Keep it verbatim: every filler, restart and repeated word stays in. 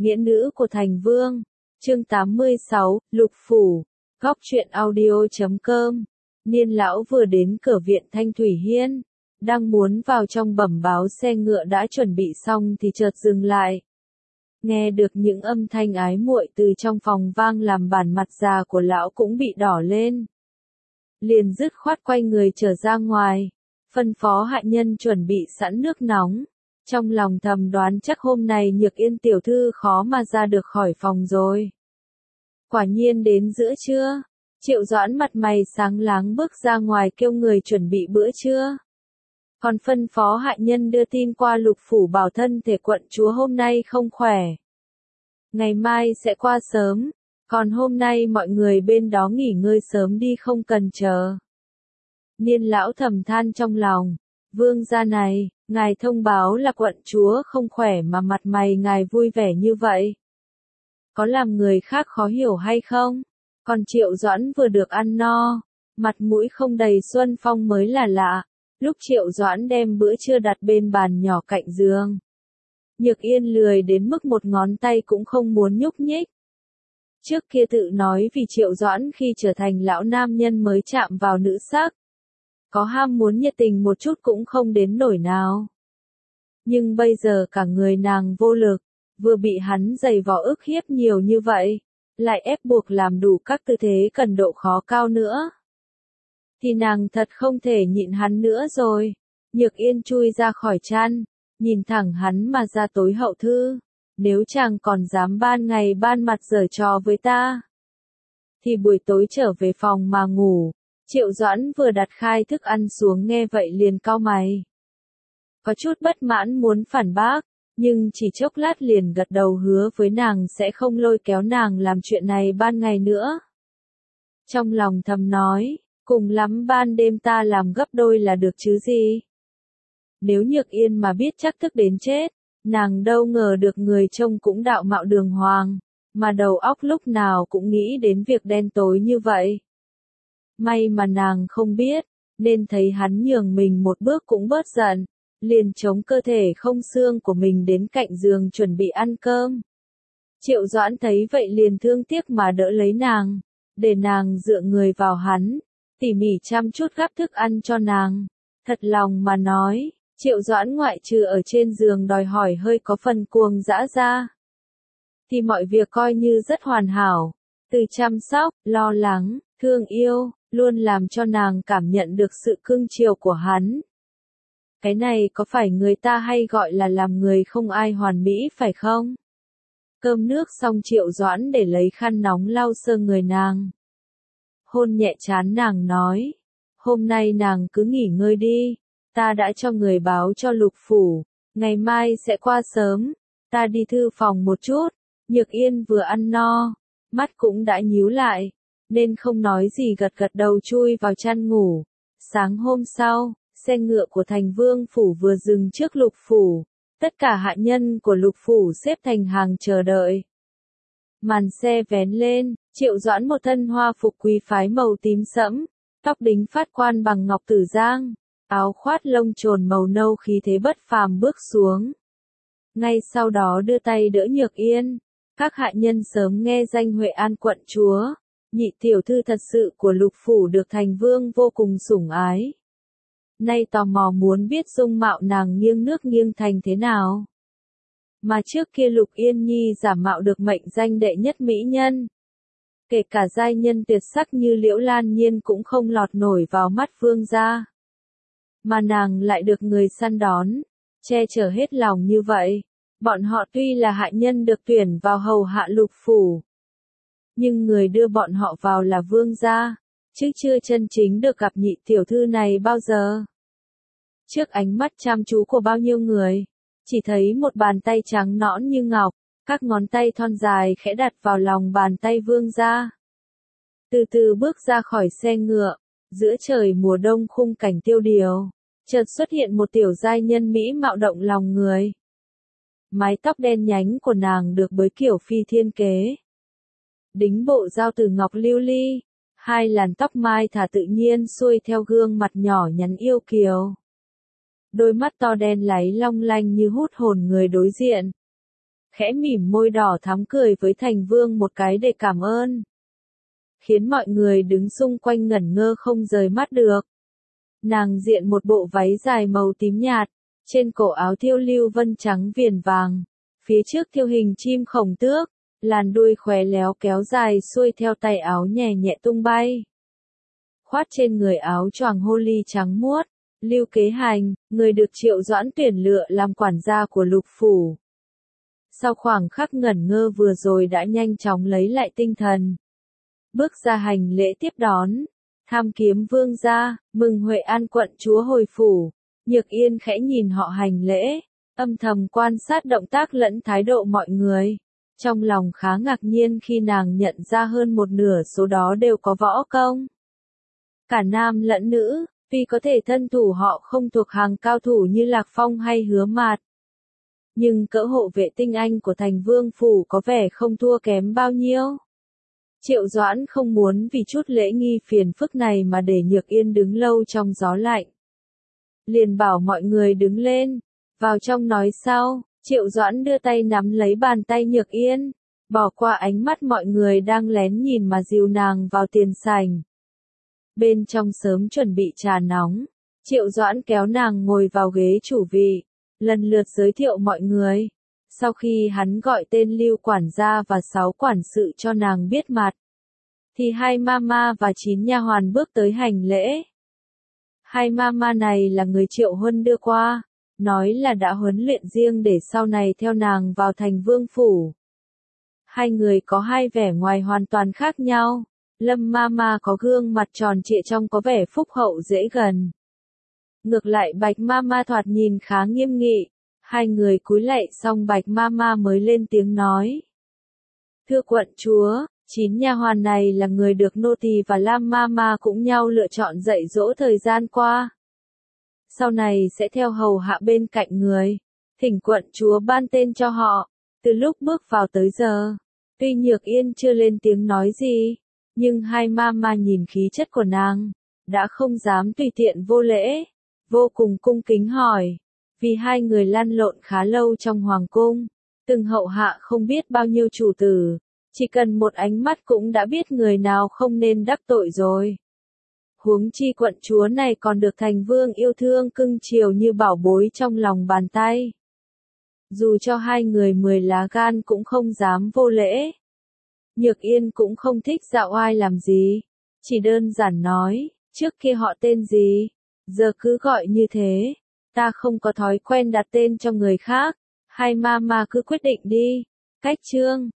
Nghĩa nữ của thành vương. Chương tám mươi sáu, Lục Phủ. Góc truyện audio chấm com. Niên lão vừa đến cửa viện Thanh Thủy Hiên, đang muốn vào trong bẩm báo xe ngựa đã chuẩn bị xong thì chợt dừng lại. Nghe được những âm thanh ái muội từ trong phòng vang làm bản mặt già của lão cũng bị đỏ lên. Liền dứt khoát quay người trở ra ngoài, phân phó hạ nhân chuẩn bị sẵn nước nóng. Trong lòng thầm đoán chắc hôm nay Nhược Yên tiểu thư khó mà ra được khỏi phòng rồi. Quả nhiên đến giữa trưa, Triệu Doãn mặt mày sáng láng bước ra ngoài kêu người chuẩn bị bữa trưa. Còn phân phó hạ nhân đưa tin qua Lục Phủ bảo thân thể quận chúa hôm nay không khỏe. Ngày mai sẽ qua sớm, còn hôm nay mọi người bên đó nghỉ ngơi sớm đi không cần chờ. Niên lão thầm than trong lòng, vương gia này, ngài thông báo là quận chúa không khỏe mà mặt mày ngài vui vẻ như vậy. Có làm người khác khó hiểu hay không? Còn Triệu Doãn vừa được ăn no, mặt mũi không đầy xuân phong mới là lạ. Lúc Triệu Doãn đem bữa trưa đặt bên bàn nhỏ cạnh giường, Nhược Yên lười đến mức một ngón tay cũng không muốn nhúc nhích. Trước kia tự nói vì Triệu Doãn khi trở thành lão nam nhân mới chạm vào nữ sắc, có ham muốn nhiệt tình một chút cũng không đến nổi nào. Nhưng bây giờ cả người nàng vô lực, vừa bị hắn giày vò ức hiếp nhiều như vậy, lại ép buộc làm đủ các tư thế cần độ khó cao nữa. Thì nàng thật không thể nhịn hắn nữa rồi. Nhược Yên chui ra khỏi chăn, nhìn thẳng hắn mà ra tối hậu thư. Nếu chàng còn dám ban ngày ban mặt giở trò với ta, thì buổi tối trở về phòng mà ngủ. Triệu Doãn vừa đặt khai thức ăn xuống nghe vậy liền cau mày. Có chút bất mãn muốn phản bác, nhưng chỉ chốc lát liền gật đầu hứa với nàng sẽ không lôi kéo nàng làm chuyện này ban ngày nữa. Trong lòng thầm nói, cùng lắm ban đêm ta làm gấp đôi là được chứ gì. Nếu Nhược Yên mà biết chắc thức đến chết, nàng đâu ngờ được người trông cũng đạo mạo đường hoàng, mà đầu óc lúc nào cũng nghĩ đến việc đen tối như vậy. May mà nàng không biết, nên thấy hắn nhường mình một bước cũng bớt giận, liền chống cơ thể không xương của mình đến cạnh giường chuẩn bị ăn cơm. Triệu Doãn thấy vậy liền thương tiếc mà đỡ lấy nàng, để nàng dựa người vào hắn, tỉ mỉ chăm chút gắp thức ăn cho nàng. Thật lòng mà nói, Triệu Doãn ngoại trừ ở trên giường đòi hỏi hơi có phần cuồng dã ra, thì mọi việc coi như rất hoàn hảo, từ chăm sóc, lo lắng, thương yêu, luôn làm cho nàng cảm nhận được sự cưng chiều của hắn. Cái này có phải người ta hay gọi là làm người không ai hoàn mỹ phải không? Cơm nước xong Triệu Doãn để lấy khăn nóng lau sơ người nàng. Hôn nhẹ trán nàng nói, hôm nay nàng cứ nghỉ ngơi đi, ta đã cho người báo cho Lục Phủ, ngày mai sẽ qua sớm, ta đi thư phòng một chút. Nhược Yên vừa ăn no, mắt cũng đã nhíu lại, nên không nói gì gật gật đầu chui vào chăn ngủ. Sáng hôm sau, xe ngựa của thành vương phủ vừa dừng trước Lục Phủ, tất cả hạ nhân của Lục Phủ xếp thành hàng chờ đợi. Màn xe vén lên, Triệu Doãn một thân hoa phục quý phái màu tím sẫm, tóc đính phát quan bằng ngọc tử giang, áo khoát lông trồn màu nâu khí thế bất phàm bước xuống. Ngay sau đó đưa tay đỡ Nhược Yên. Các hạ nhân sớm nghe danh Huệ An quận chúa, nhị tiểu thư thật sự của Lục Phủ được thành vương vô cùng sủng ái. Nay tò mò muốn biết dung mạo nàng nghiêng nước nghiêng thành thế nào. Mà trước kia Lục Yên Nhi giả mạo được mệnh danh đệ nhất mỹ nhân. Kể cả giai nhân tuyệt sắc như Liễu Lan Nhiên cũng không lọt nổi vào mắt vương gia. Mà nàng lại được người săn đón, che chở hết lòng như vậy. Bọn họ tuy là hạ nhân được tuyển vào hầu hạ Lục Phủ, nhưng người đưa bọn họ vào là vương gia, chứ chưa chân chính được gặp nhị tiểu thư này bao giờ. Trước ánh mắt chăm chú của bao nhiêu người, chỉ thấy một bàn tay trắng nõn như ngọc, các ngón tay thon dài khẽ đặt vào lòng bàn tay vương gia. Từ từ bước ra khỏi xe ngựa, giữa trời mùa đông khung cảnh tiêu điều, chợt xuất hiện một tiểu giai nhân mỹ mạo động lòng người. Mái tóc đen nhánh của nàng được bới kiểu phi thiên kế, đính bộ dao từ ngọc lưu ly, hai làn tóc mai thả tự nhiên xuôi theo gương mặt nhỏ nhắn yêu kiều. Đôi mắt to đen láy long lanh như hút hồn người đối diện. khẽ mỉm môi đỏ thắm cười với Thành Vương một cái để cảm ơn. Khiến mọi người đứng xung quanh ngẩn ngơ không rời mắt được. Nàng diện một bộ váy dài màu tím nhạt, trên cổ áo thêu lưu vân trắng viền vàng, phía trước thêu hình chim khổng tước, làn đuôi khóe léo kéo dài xuôi theo tay áo nhẹ nhẹ tung bay. Khoát trên người áo choàng holly trắng muốt, Lưu Kế Hành, người được Triệu Doãn tuyển lựa làm quản gia của Lục phủ. Sau khoảng khắc ngẩn ngơ vừa rồi đã nhanh chóng lấy lại tinh thần. Bước ra hành lễ tiếp đón, tham kiếm vương gia, mừng Huệ An quận chúa hồi phủ. Nhược Yên khẽ nhìn họ hành lễ, âm thầm quan sát động tác lẫn thái độ mọi người. Trong lòng khá ngạc nhiên khi nàng nhận ra hơn một nửa số đó đều có võ công. Cả nam lẫn nữ, tuy có thể thân thủ họ không thuộc hàng cao thủ như Lạc Phong hay Hứa Mạt. Nhưng cỡ hộ vệ tinh anh của Thành Vương phủ có vẻ không thua kém bao nhiêu. Triệu Doãn không muốn vì chút lễ nghi phiền phức này mà để Nhược Yên đứng lâu trong gió lạnh. Liền bảo mọi người đứng lên, vào trong nói sau. Triệu Doãn đưa tay nắm lấy bàn tay Nhược Yên, bỏ qua ánh mắt mọi người đang lén nhìn mà dìu nàng vào tiền sảnh. Bên trong sớm chuẩn bị trà nóng, Triệu Doãn kéo nàng ngồi vào ghế chủ vị, lần lượt giới thiệu mọi người. Sau khi hắn gọi tên Lưu quản gia và sáu quản sự cho nàng biết mặt, thì hai mama và chín nha hoàn bước tới hành lễ. Hai mama này là người Triệu Huân đưa qua, nói là đã huấn luyện riêng để sau này theo nàng vào Thành Vương phủ. Hai người có hai vẻ ngoài hoàn toàn khác nhau. Lâm Mama có gương mặt tròn trịa trông có vẻ phúc hậu dễ gần. Ngược lại Bạch Mama thoạt nhìn khá nghiêm nghị. Hai người cúi lạy xong Bạch Mama mới lên tiếng nói. Thưa quận chúa, chín nha hoàn này là người được nô tỳ và Lam Mama cũng nhau lựa chọn dạy dỗ thời gian qua. Sau này sẽ theo hầu hạ bên cạnh người. Thỉnh quận chúa ban tên cho họ. Từ lúc bước vào tới giờ, tuy Nhược Yên chưa lên tiếng nói gì, nhưng hai mama nhìn khí chất của nàng, đã không dám tùy tiện vô lễ, vô cùng cung kính hỏi. Vì hai người lăn lộn khá lâu trong hoàng cung, từng hậu hạ không biết bao nhiêu chủ tử, chỉ cần một ánh mắt cũng đã biết người nào không nên đắc tội rồi. Huống chi quận chúa này còn được Thành Vương yêu thương cưng chiều như bảo bối trong lòng bàn tay. Dù cho hai người mười lá gan cũng không dám vô lễ. Nhược Yên cũng không thích dạo oai làm gì, chỉ đơn giản nói, trước kia họ tên gì, giờ cứ gọi như thế, ta không có thói quen đặt tên cho người khác, hai mama cứ quyết định đi. Cách chương